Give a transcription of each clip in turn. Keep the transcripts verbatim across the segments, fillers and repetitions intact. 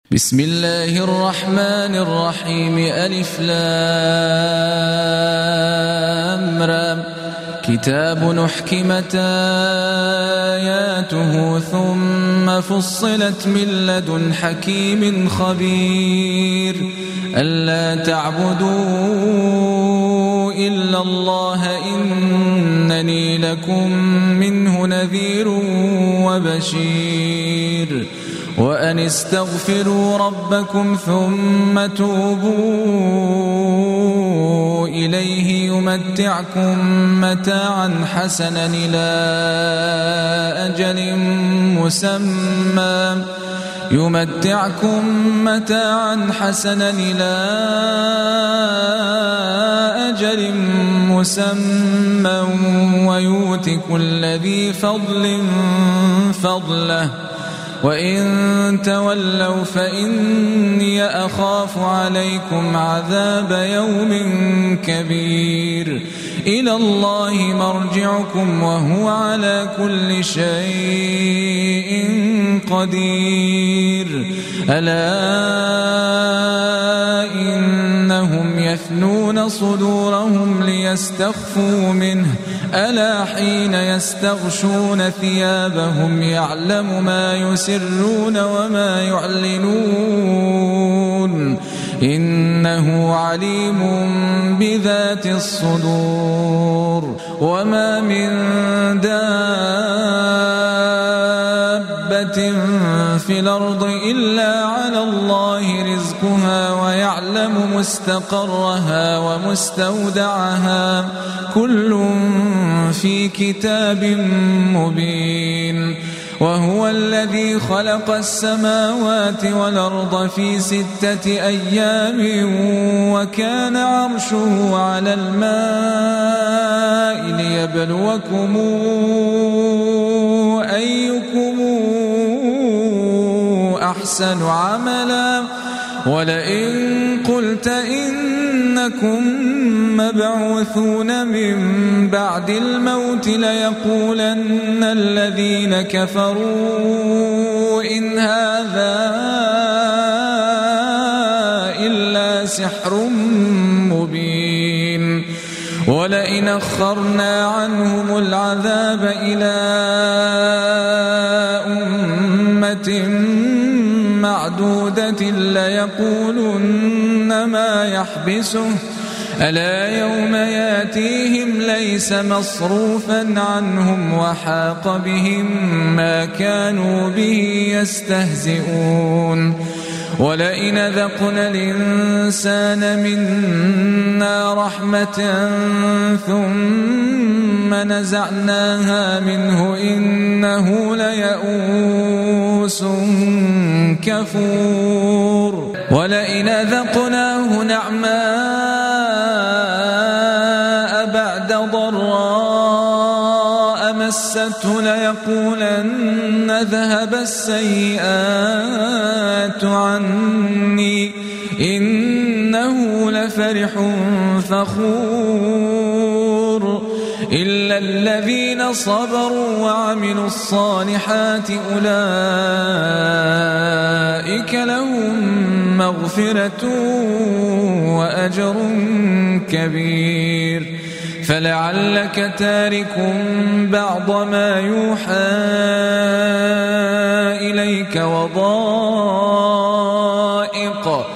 بسم الله الرحمن الرحيم. ألف لام را. كتاب أحكمت آياته ثم فصلت من لدن حكيم خبير ألا تعبدوا إلا الله إنني لكم منه نذير وبشير وأن استغفروا ربكم ثم توبوا إليه يمتعكم متاعا حسنا إلى أجل مسمى يمتعكم متاعا حسنا إلى أجل مسمى ويؤت كل ذي فضل فضله وإن تولوا فإني أخاف عليكم عذاب يوم كبير إلى الله مرجعكم وهو على كل شيء قدير ألا إنهم يثنون صدورهم ليستخفوا منه ألا حين يستغشون ثيابهم يعلم ما يسرون وما يعلنون إنه عليم بذات الصدور وما من دابة في الأرض إلا على الله رزقها ويعلم مستقرها ومستودعها كل في كتاب مبين وهو الذي خلق السماوات والأرض في ستة أيام وكان عرشه على الماء ليبلوكم أيكم أحسن عملا ولئن قلت إنكم مبعوثون من بعد الموت ليقولن الذين كفروا إن هذا إلا سحر مبين ولئن أخرنا عنهم العذاب إلى أمة معدودة ليقولن ما يحبسه ألا يوم ياتيهم ليس مصروفا عنهم وحاق بهم ما كانوا به يستهزئون ولئن ذقنا الإنسان منا رحمة ثم نزعناها منه إنه ليئوس كفور ولئن ذقناه نعماء بعد ضراء مسته ليقولن ذهب السيئات عني إنه لفرح فخور إلا الذين صبروا وعملوا الصالحات أولئك لهم مغفرة وأجر كبير فلعلك تارك بعض ما يوحى إليك وضائق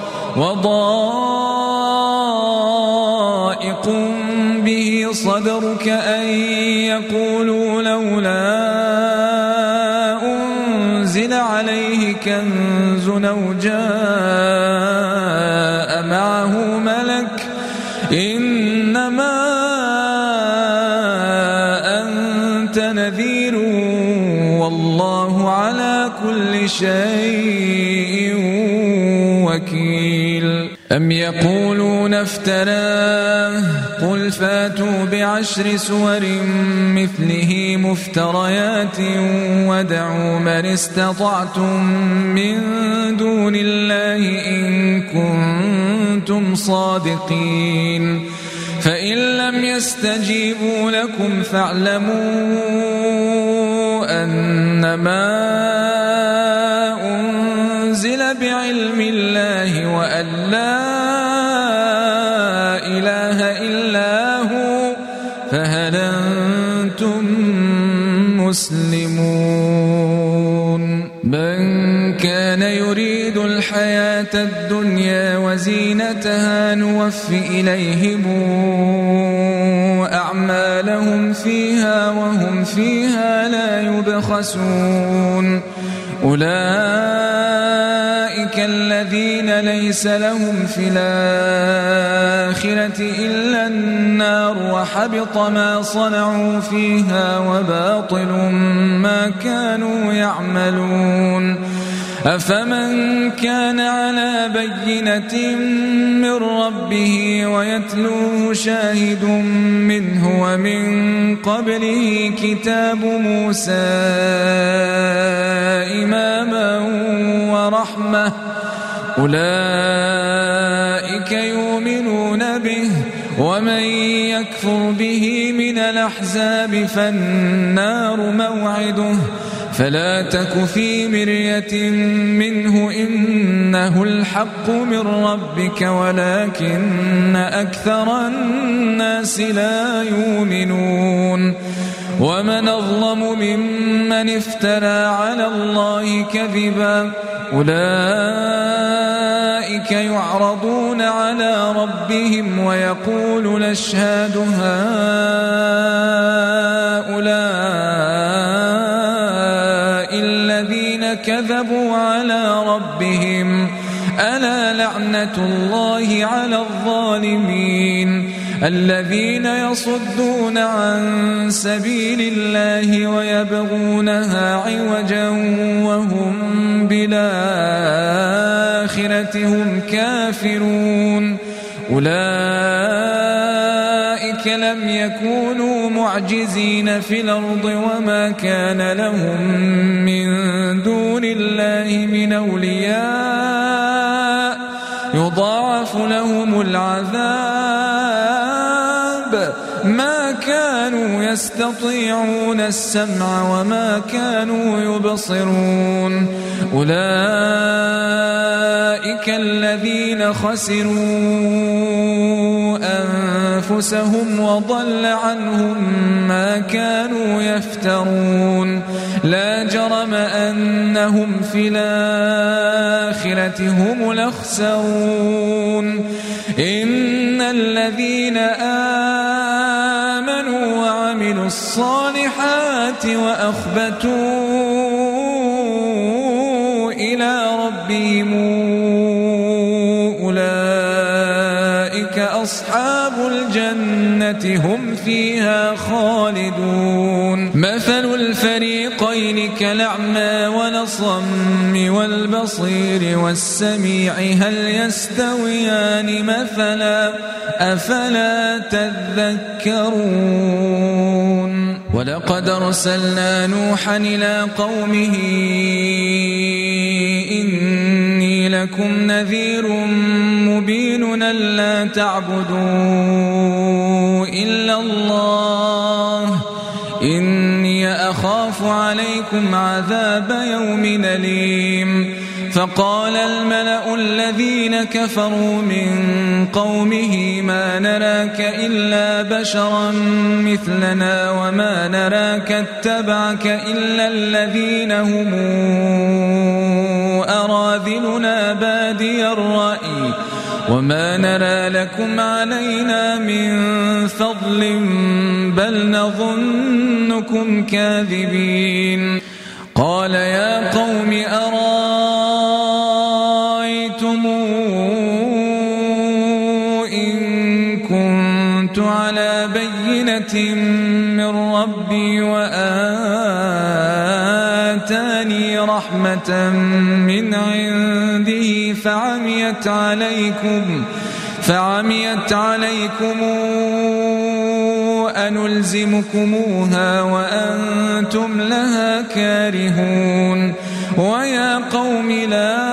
وضائق به صدرك أن يقولوا لولا أنزل عليه كنز أو جاء معه ملك إنما أنت نذير والله على كل شيء وكيل أم يقولون افتراه قل فاتوا بعشر سور مثله مفتريات ودعوا من استطعتم من دون الله إن كنتم صادقين فإن لم يستجيبوا لكم فاعلموا أنما أنزل بعلم بعلم الله وأن لا إله إلا هو فهل أنتم مسلمون من كان يريد الحياة الدنيا وزينتها نوف إليهم أعمالهم فيها وهم فيها لا يبخسون أولئك الذين ليس لهم في الآخرة إلا النار وحبط ما صنعوا فيها وباطل ما كانوا يعملون أفمن كان على بينة من ربه ويتلوه شاهد منه ومن قبله كتاب موسى إماما ورحمة أولئك يؤمنون به ومن يكفر به من الأحزاب فالنار موعده فلا تك في مرية منه إنه الحق من ربك ولكن أكثر الناس لا يؤمنون ومن أظلم ممن افترى على الله كذبا أولئك يعرضون على ربهم ويقول الأشهاد هؤلاء الذين كذبوا على ربهم ألا لعنة الله على الظالمين الذين يصدون عن سبيل الله ويبغونها عوجا وهم بالآخرة هم كافرون أولئك لم يكونوا معجزين في الأرض وما كان لهم من دون الله من أولياء يضاعف لهم العذاب ما كانوا يستطيعون السمع وما كانوا يبصرون أولئك الذين خسروا أنفسهم وضل عنهم ما كانوا يفترون لا جرم أنهم في الآخرة هم الأخسرون إن الذين آمنوا وعملوا الصالحات وأخبتوا إلى ربهم أولئك أصحاب الجنة هم فيها خالدون مثل الفريقين كالأعمى والأصم والبصير والسميع هل يستويان مثلا أفلا تذكرون ولقد أرسلنا نوحا إلى قومه إني لكم نذير مبين ألا تعبدوا إلا الله إني أخاف عليكم عذاب يوم أليم فقال الملأ الذين كفروا من قومه ما نراك إلا بشرا مثلنا وما نراك اتبعك إلا الذين هم أراذلنا بادي الرأي وما نرى لكم علينا من فضل بل نظنكم كاذبين قال يا قوم أرأيتم إن كنت على بينة من ربي وآتاني رحمة من عنده فعميت عليكم فعميت عليكم أنلزمكموها وأنتم لها كارهون ويا قوم لا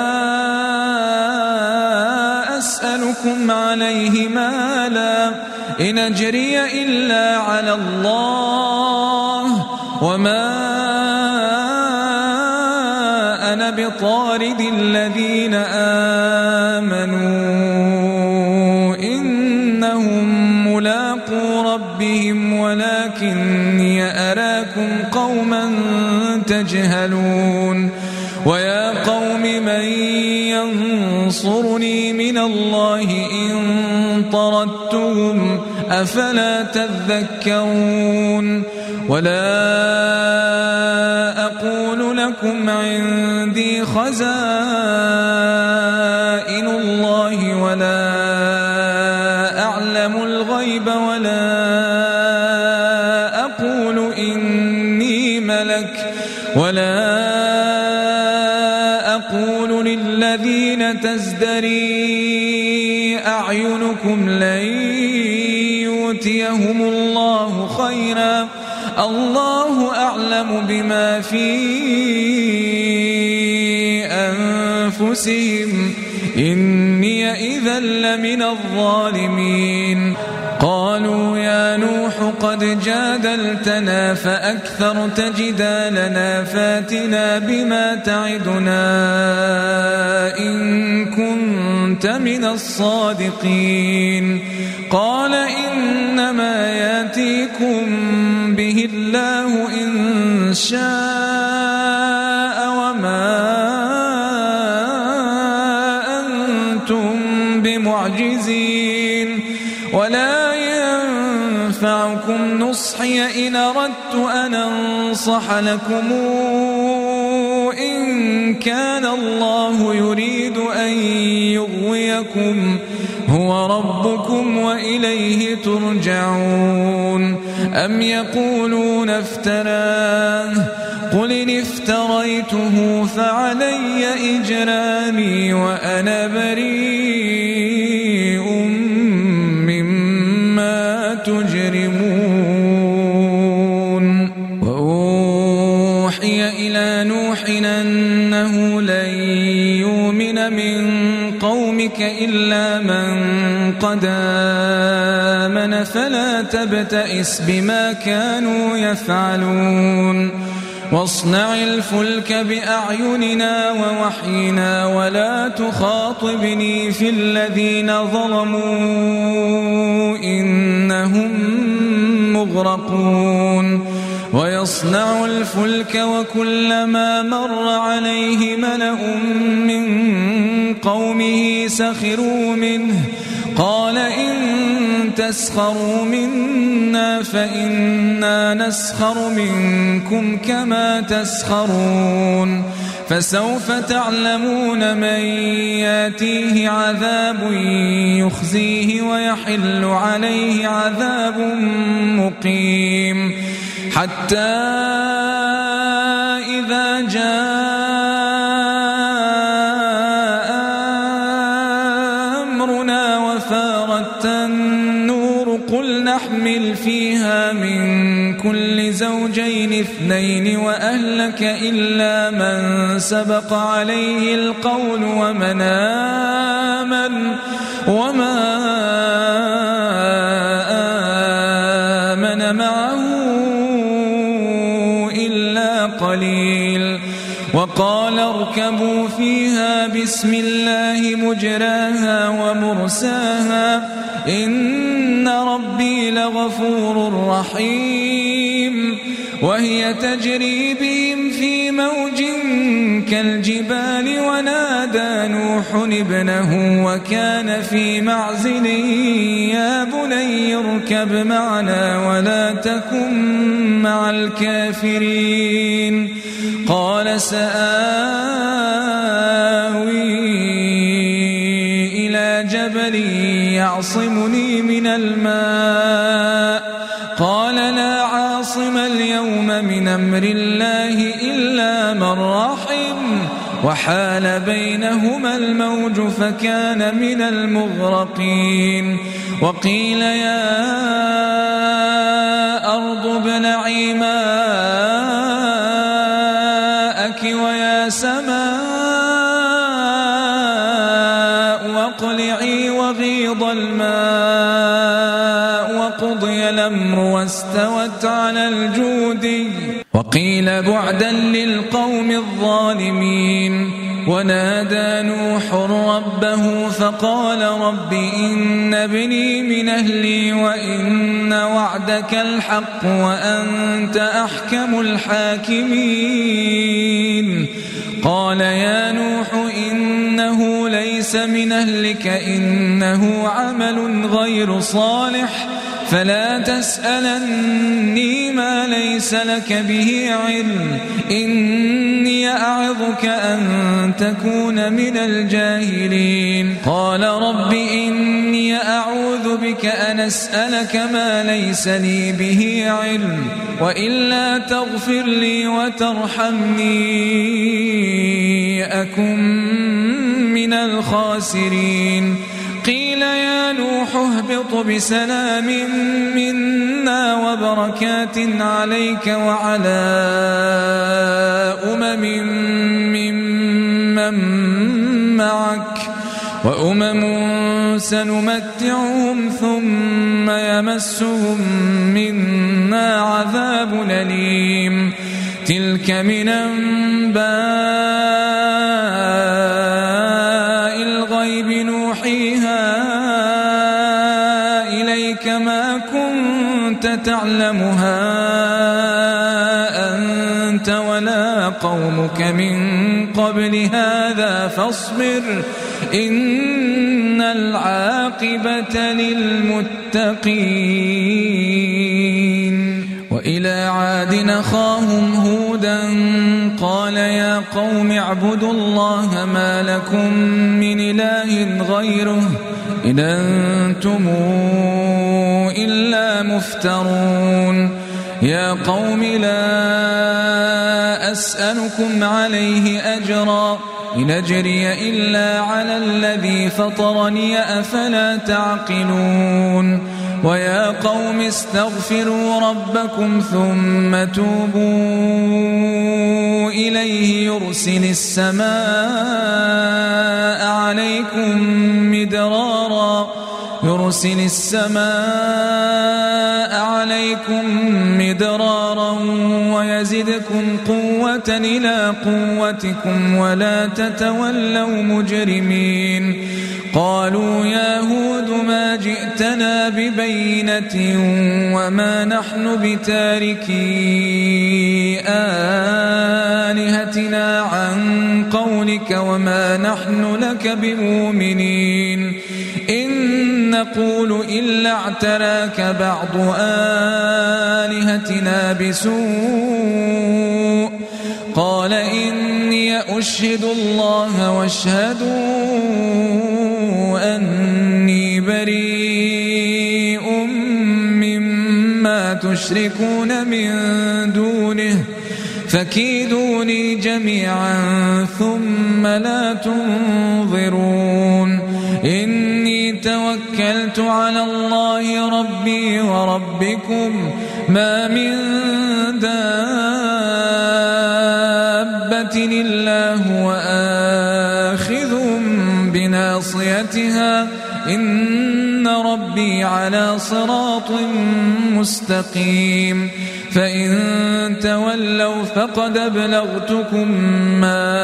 أسألكم عليه مالا إن أجري إلا على الله وما أنا بطارد الذين آمنوا قوما تجهلون ويا قوم من ينصرني من الله إن طردتهم أفلا تذكرون ولا أقول لكم عندي خزائن الله ولا أعلم الغيب ولا أقول إني ملك ولا أقول للذين تزدري أعينكم لن يؤتيهم الله خيرا الله أعلم بما في أنفسهم إني إذا لمن الظالمين قالوا يا نوح قد جادلتنا فأكثرت جدالنا فاتنا بما تعدنا إن كنت من الصادقين قال إنما ياتيكم به الله إن شاء وما أنتم بمعجزين ولا ينفعكم نصحي إن أردت أن أنصح لكم إن كان الله يريد أن يغويكم هو ربكم وإليه ترجعون أم يقولون افتراه قل إن افتريته فعلي إجرامي وأنا بريء مما تجرمون وأوحي إلى نوح أنه لن يؤمن من قومك إلا من قد آمن فلا تبتئس بما كانوا يفعلون واصنع الفلك بأعيننا ووحينا ولا تخاطبني في الذين ظلموا إنهم مغرقون ويصنع الفلك وكلما مر عليه ملأ من قومه سخروا منه قال إن تسخروا منا فإنا نسخر منكم كما تسخرون فسوف تعلمون من ياتيه عذاب يخزيه ويحل عليه عذاب مقيم حتى إذا جاء أمرنا وفارت النور قل نحمل فيها من كل زوجين اثنين وأهلك إلا من سبق عليه القول ومن آمن وما آمن معه إلا قليل وقال اركبوا فيها بسم الله مجراها ومرساها إن ربي لغفور رحيم وهي تجري بهم في موج كالجبال ونادى نوح ابنه وكان في معزل يا بني اركب معنا ولا تكن مع الكافرين قال سآوي إلى جبل يعصمني من الماء قال لا عاصم اليوم من أمر الله إلا من رحم وحال بينهما الموج فكان من المغرقين وقيل يا أرض ابلعي ماءك ويا سماء واقلعي وغيض الماء وقضي الأمر واستوت على الجودي وقيل بعدا للقوم الظالمين ونادى نوح ربه فقال رب إن ابني من أهلي وإن وعدك الحق وأنت أحكم الحاكمين قال يا نوح إنه ليس من أهلك إنه عمل غير صالح فلا تسألني ما ليس لك به علم إني أعظك أن تكون من الجاهلين قال رب إني أعوذ بك أن أسألك ما ليس لي به علم وإلا تغفر لي وترحمني أكن من الخاسرين قيل يا نوح اهبط بسلام منا وبركات عليك وعلى أمم ممن معك وأمم سنمتعهم ثم يمسهم منا عذاب أليم تلك من أنباء الغيب نوحيها إليك ما كنت تعلمها أنت ولا قومك من قبل هذا فاصبر إن العاقبة للمتقين وإلى عاد أخاهم هودا قال يا قوم اعبدوا الله ما لكم من إله غيره إن أنتم إلا مفترون يا قوم لا أسألكم عليه أجرا إن أجري إلا على الذي فطرني أفلا تعقلون ويا قوم استغفروا ربكم ثم توبوا إليه يرسل السماء عليكم مدرارا يرسل السماء عليكم مدرارا ويزدكم قوة إلى قوتكم ولا تتولوا مجرمين قالوا يا هود ما جئتنا ببينة وما نحن بتاركي آلهتنا عن قولك وما نحن لك بمؤمنين إن نقول إلا اعتراك بعض آلهتنا بسوء قال إني أشهد الله واشهدوا أني بريء مما تشركون من دونه فكيدوني جميعا ثم لا تنظرون إني توكلت على الله ربي وربكم ما من دابة إلا هو آخذ بناصيتها إن ربي على صراط مستقيم فإن تولوا فقد أبلغتكم ما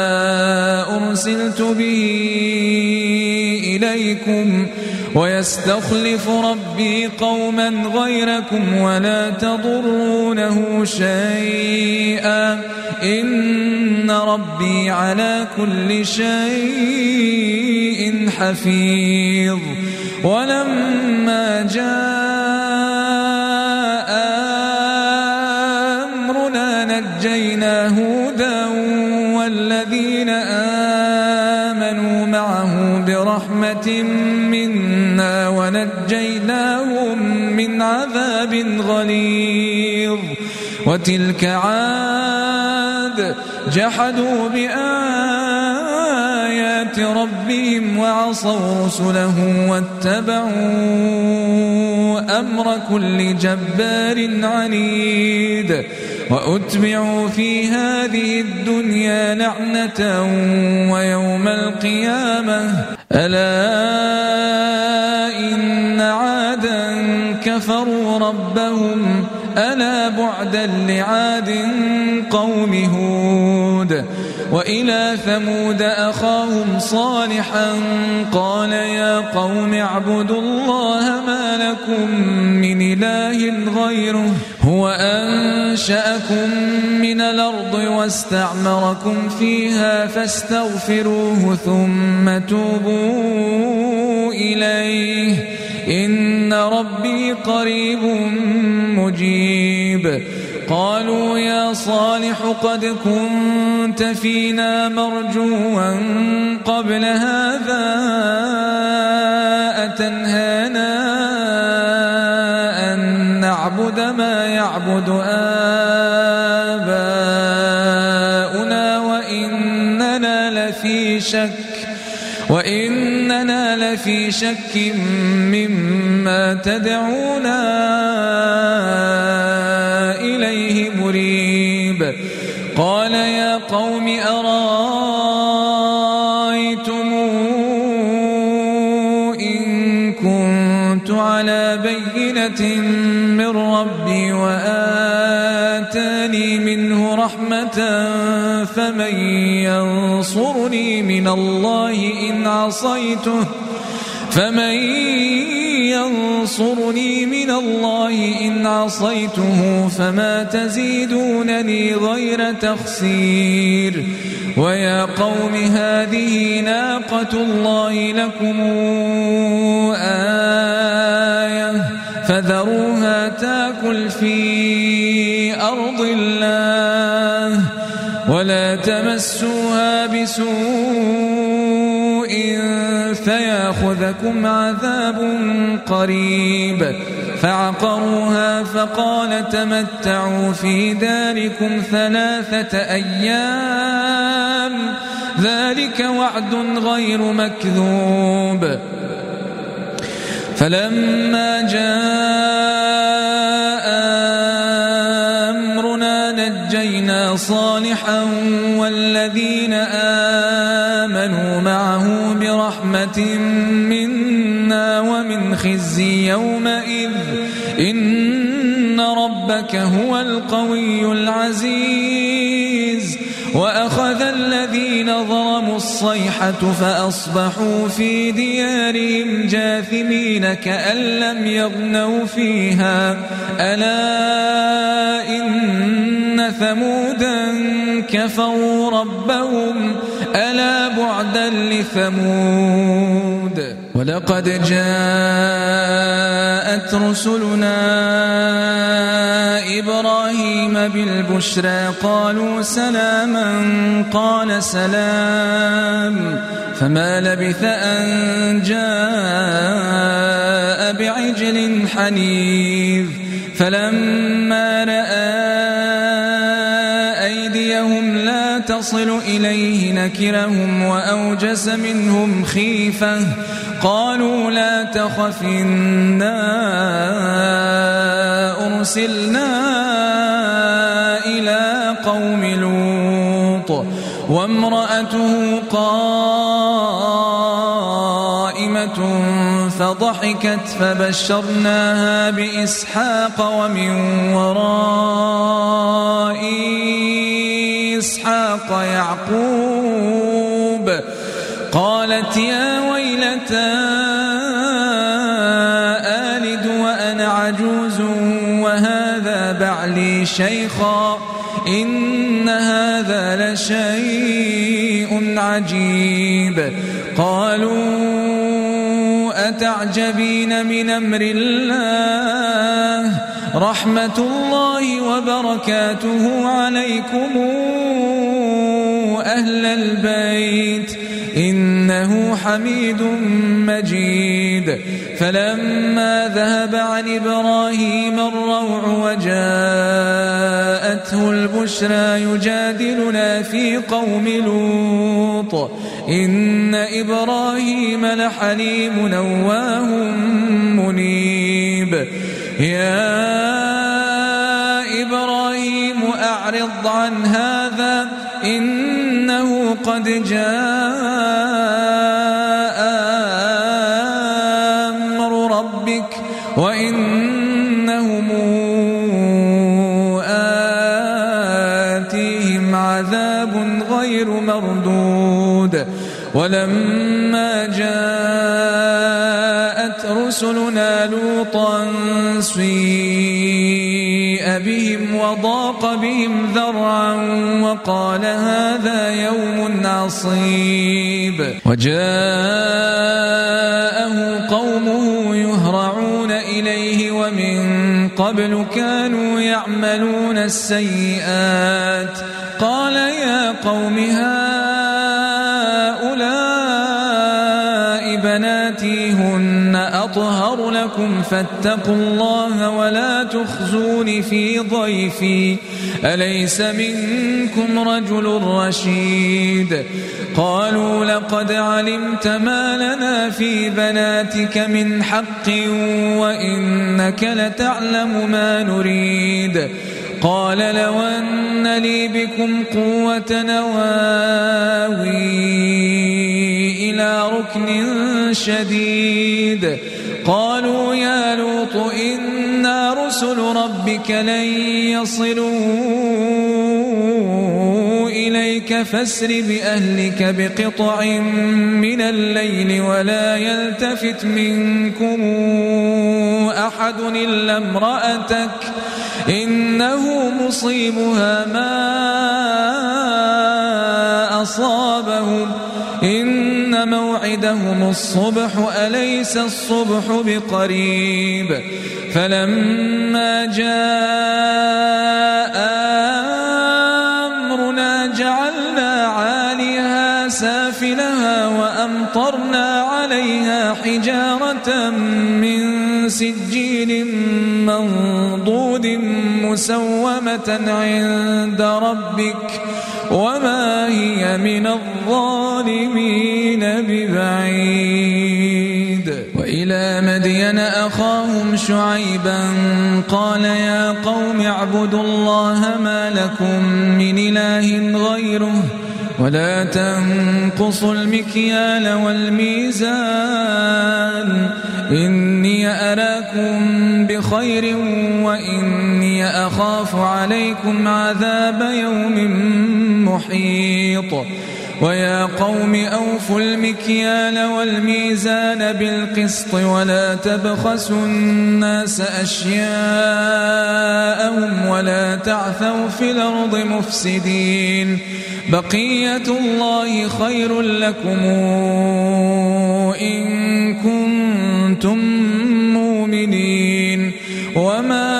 أرسلت به إليكم ويستخلف ربي قوما غيركم ولا تضرونه شيئا إن ربي على كل شيء حفيظ ولما جاء أمرنا نجينا هودا والذين آمنوا معه برحمة منا ونجيناهم من عذاب غليظ وتلك عاد جحدوا بآيات ربهم وعصوا رسله واتبعوا أمر كل جبار عنيد وأتبعوا في هذه الدنيا لعنة ويوم القيامة ألا إن عادا كفروا ربهم ألا بعدا لعاد قوم هود وإلى ثمود أخاهم صالحا قال يا قوم اعبدوا الله ما لكم من إله غيره هو أنشأكم من الأرض واستعمركم فيها فاستغفروه ثم توبوا إليه إن ربي قريب مجيب. قالوا يا صالح قد كنت فينا مرجوا قبل هذا أتنهانا أن نعبد ما يعبد آباؤنا وإننا لفي شك وإننا لفي شك مما تدعونا إليه مريب. قال يا قوم أرأيتم إن كنت على بينة من ربي وآتاني منه رحمة فمن ينصرني من الله إن عصيته فمن ينصرني من الله إن عصيته فما تزيدونني غير تخسير. ويا قوم هذه ناقة الله لكم آية فذروها تأكل في أرض الله ولا تمسوها بسوء فيأخذكم عذاب قريب. فعقروها فقال تمتعوا في داركم ثلاثة أيام ذلك وعد غير مكذوب. فلما جاء أمرنا نجينا صالحا والذين آمنوا معه برحمة منا ومن خزي يومئذ إن ربك هو القوي العزيز. وأخذ الذين ظلموا الصيحة فأصبحوا في ديارهم جاثمين كأن لم يغنوا فيها ألا إن ثمودا كفروا ربهم ألا بعدا لثمود. ولقد جاءت رسلنا إبراهيم بالبشرى قالوا سلاما قال سلام فما لبث أن جاء بعجل حنيذ. فلما رأى أيديهم لا تصل إليه نكرهم وأوجس منهم خيفة قالوا لا تخف إنا أرسلنا إلى قوم لوط وامرأته قائمة فضحكت فبشرناها بإسحاق ومن وراء إسحاق يعقوب. قالت يا ويلتى آلد وأنا عجوز وهذا بعلي شيخا إن هذا لشيء عجيب. قالوا أتعجبين من أمر الله رحمة الله وبركاته عليكم أهل البيت إنه حميد مجيد. فلما ذهب عن إبراهيم الروع وجاءته البشرى يجادلنا في قوم لوط إن إبراهيم لحليم أواه منيب. يا إبراهيم أعرض عن هذا إنه قد جاء أمر ربك وإنهم آتيهم عذاب غير ولما جاءت رسلنا لوطا سيء بهم وضاق بهم ذرعا وقال هذا يوم عصيب وجاءه قومه يهرعون إليه ومن قبل كانوا يعملون السيئات قال يا قوم هؤلاء بناتي هن أطهر لكم فاتقوا الله ولا تخزون في ضيفي أليس منكم رجل رشيد قالوا لقد علمت ما لنا في بناتك من حق وإنك لتعلم ما نريد قال لو أن لي بكم قوة نواوي إلى ركن شديد قالوا يا لوط إنا رسل ربك لن يصلوا إليك فاسر بأهلك بقطع من الليل ولا يلتفت منكم أحد إلا امرأتك إنه مصيبها ما أصابهم إن موعدهم الصبح أليس الصبح بقريب فلما جاء أمرنا جعلنا عاليها سافلها وأمطرنا عليها حجارة من سجيل منضود مسومة عند ربك وما هي من الظالمين ببعيد وإلى مدين أخاهم شعيبا قال يا قوم اعبدوا الله ما لكم من إله غيره ولا تنقصوا المكيال والميزان إني أراكم بخير وإني أخاف عليكم عذاب يوم محيط ويا قوم أوفوا المكيال والميزان بالقسط ولا تبخسوا الناس أشياءهم ولا تعثوا في الأرض مفسدين بقية الله خير لكم إن كنتم مؤمنين وما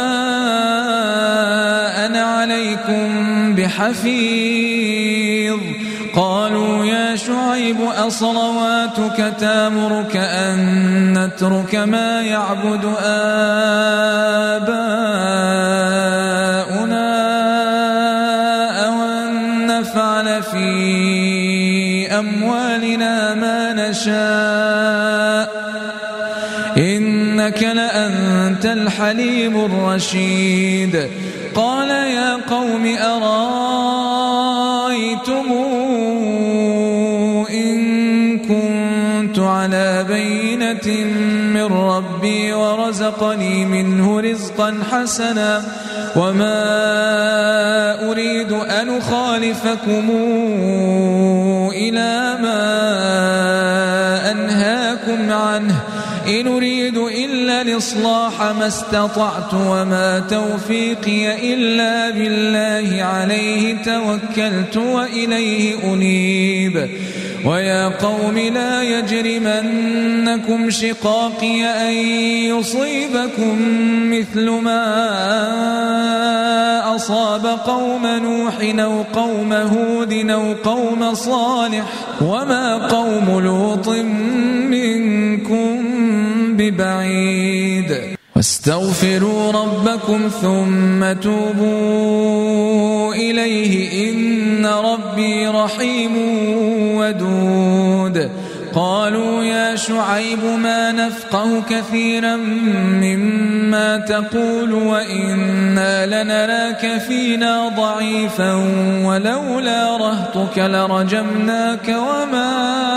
أنا عليكم بحفيظ قالوا يا شعيب أصلواتك تأمرك أن نترك ما يعبد آباؤنا أو أن نفعل في أموالنا ما نشاء إنك لأنت الحليم الرشيد قال يا قوم أرأيتم إن كنت على بينة من ربي ورزقني منه رزقا حسنا وما أريد أن أخالفكم إلى ما أنهاكم عنه إن أريد إلا الإصلاح ما استطعت وما توفيقي إلا بالله عليه توكلت وإليه أنيب ويا قوم لا يجرمنكم شقاقي أن يصيبكم مثل ما أصاب قوم نوح أو قوم هود أو قوم صالح وما قوم لوط منكم ببعيد واستغفروا ربكم ثم توبوا إليه إن ربي رحيم ودود قالوا يا شعيب ما نفقه كثيرا مما تقول وإنا لنراك فينا ضعيفا ولولا رهطك لرجمناك وما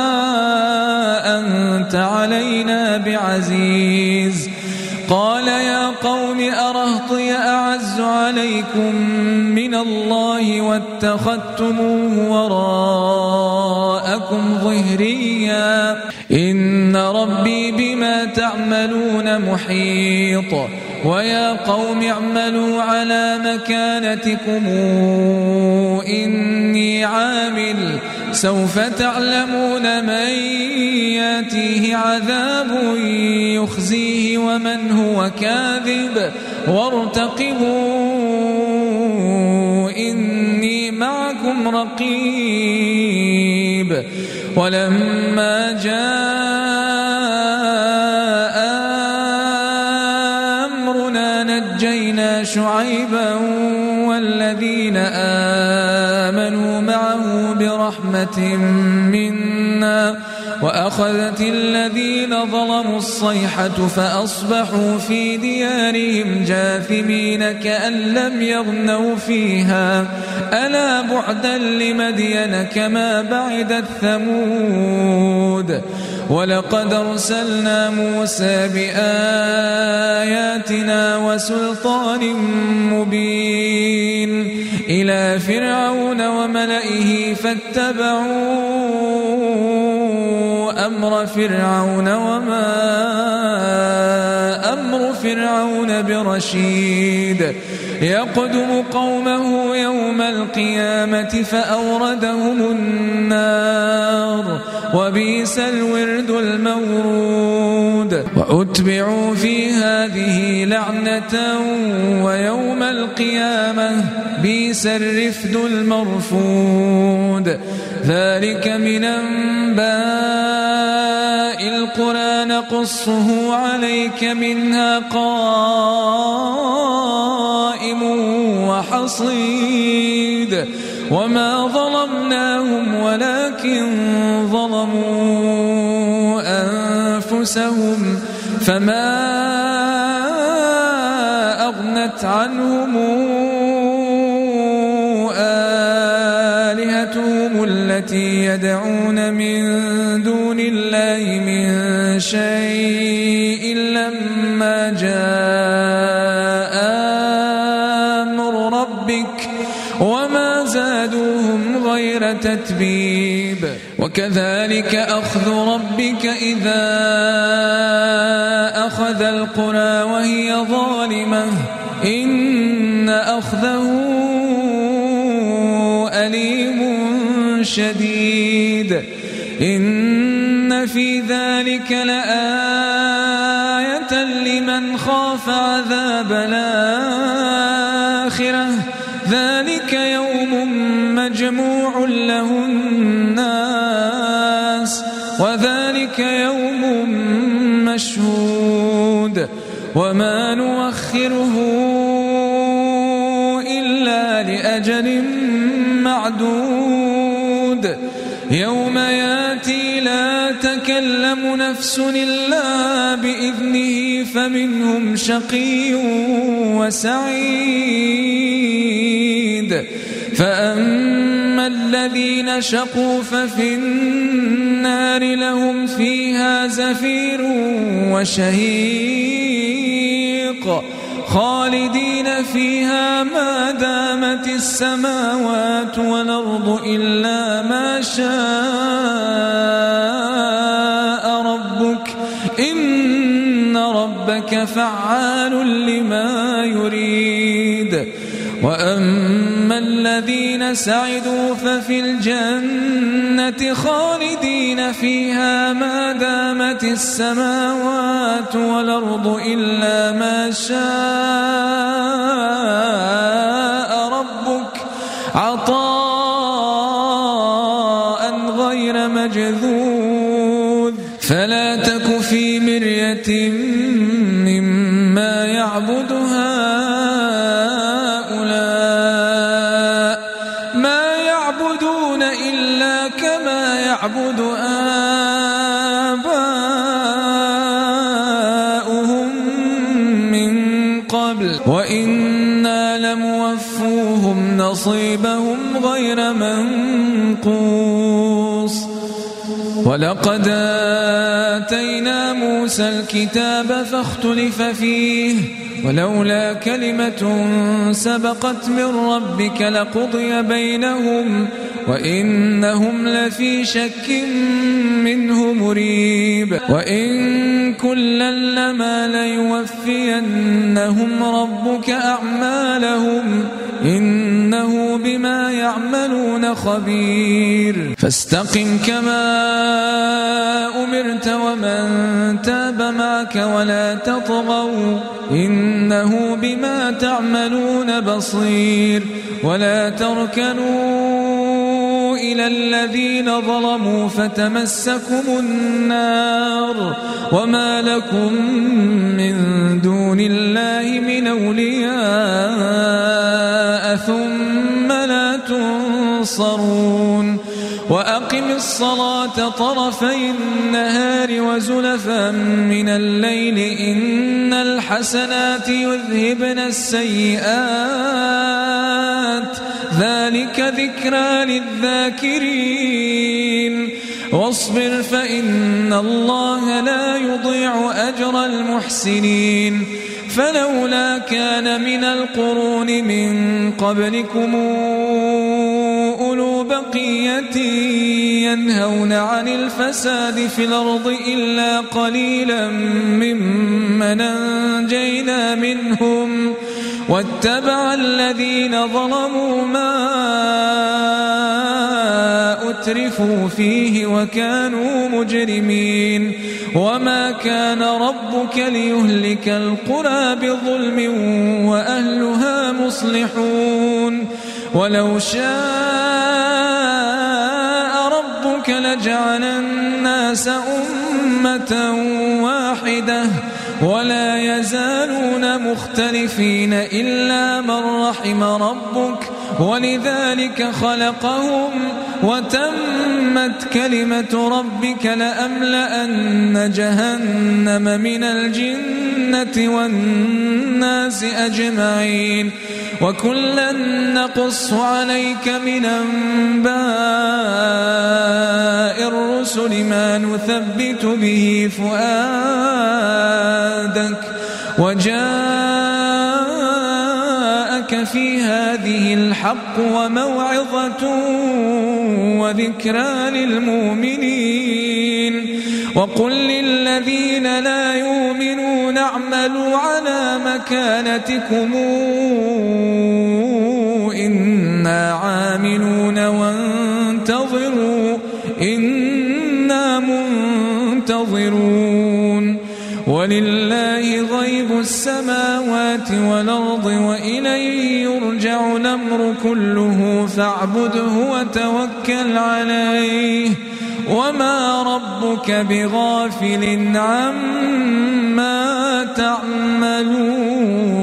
أنت علينا بعزيز قال يا قوم أرهطي أعز عليكم من من الله واتخذتموه وراءكم ظهريا إن ربي بما تعملون محيط ويا قوم اعملوا على مكانتكم إني عامل سوف تعلمون من ياتيه عذاب يخزيه ومن هو كاذب وارتقبوا إني معكم رقيب ولما جاء أمرنا نجينا شعيبا والذين آمنوا معه برحمة منا وأخذت الذين ظلموا الصيحة فأصبحوا في ديارهم جاثمين كأن لم يغنوا فيها ألا بعدا لمدين كما بعدت ثمود ولقد أرسلنا موسى بآياتنا وسلطان مبين إلى فرعون وملئه فاتبعوا أمر فرعون وما أمر فرعون برشيد يقدم قومه يوم القيامة فأوردهم النار وبئس الورد المورود وأتبعوا في هذه لعنة ويوم القيامة بئس الرفد المرفود ذلك من أنباء القرى نقصه عليك منها قائم وحصيد وما ظلمناهم ولكن ظلموا أنفسهم فما أغنت عنهم آلهتهم التي يدعون من دون الله من شيء لما جاء أمر ربك وما زادوهم غير تتبيب وكذلك أخذ ربك إذا أخذ القرى وهي ظالمة إن أخذه أليم شديد إن في ذلك لآية لمن خاف عذاب الآخرة ذلك يوم مجموع له الناس وذلك يوم مشهود وما نؤخره إلا لأجل معدود يوم ياتي لا تكلم نفس إلا بإذنه فمنهم شقي وسعيد فأما الذين شقوا ففي النار لهم فيها زفير وشهيق خالدين فيها ما دامت السماوات والأرض إلا ما شاء ربك إن ربك فعال لما يريد وأما الذين سعدوا ففي الجنة خالدين فيها ما دامت السماوات والأرض إلا ما شاء ربك عطاء غير مجذوذ فلا تك في مرية مما يعبد هؤلاء ما يعبدون إلا كما يعبد آباؤهم من قبل وإنا لموفوهم نصيبهم غير منقوص ولقد آتينا موسى موسى الكتاب فاختلف فيه ولولا كلمة سبقت من ربك لقضي بينهم وإنهم لفي شك منه مريب وإن كلا لما ليوفينهم ربك أعمالهم إنه بما يعملون خبير فاستقم كما أمرت ومن تاب معك ولا تطغوا إنه بما تعملون بصير ولا تركنوا إلى الذين ظلموا فتمسكم النار وما لكم من دون الله من أولياء ثم لا تنصرون وأقم الصلاة طرفي النهار وزلفا من الليل إن الحسنات يذهبن السيئات ذلك ذكرى للذاكرين واصبر فإن الله لا يضيع أجر المحسنين فلولا كان من القرون من قبلكم أولو بقية ينهون عن الفساد في الأرض إلا قليلا ممن أنجينا منهم واتبع الذين ظلموا ما أترفوا فيه وكانوا مجرمين وما كان ربك ليهلك القرى بظلم وأهلها مصلحون ولو شاء ربك لجعل الناس أمة واحدة ولا يزالون مختلفين إلا من رحم ربك ولذلك خلقهم وتمت كلمة ربك لأملأن جهنم من الجنة والناس أجمعين وكلا نقص عليك من أنباء الرسل ما نثبت به فؤادك وجاءك في هذه الحق وموعظة وذكرى للمؤمنين وقل للذين لا يؤمنون اعملوا على مكانتكم إنا عاملون وانتظروا إنا منتظرون ولله غيب السماوات والأرض وإليه يرجع الأمر كله فاعبده وتوكل عليه وما ربك بغافل عما تعملون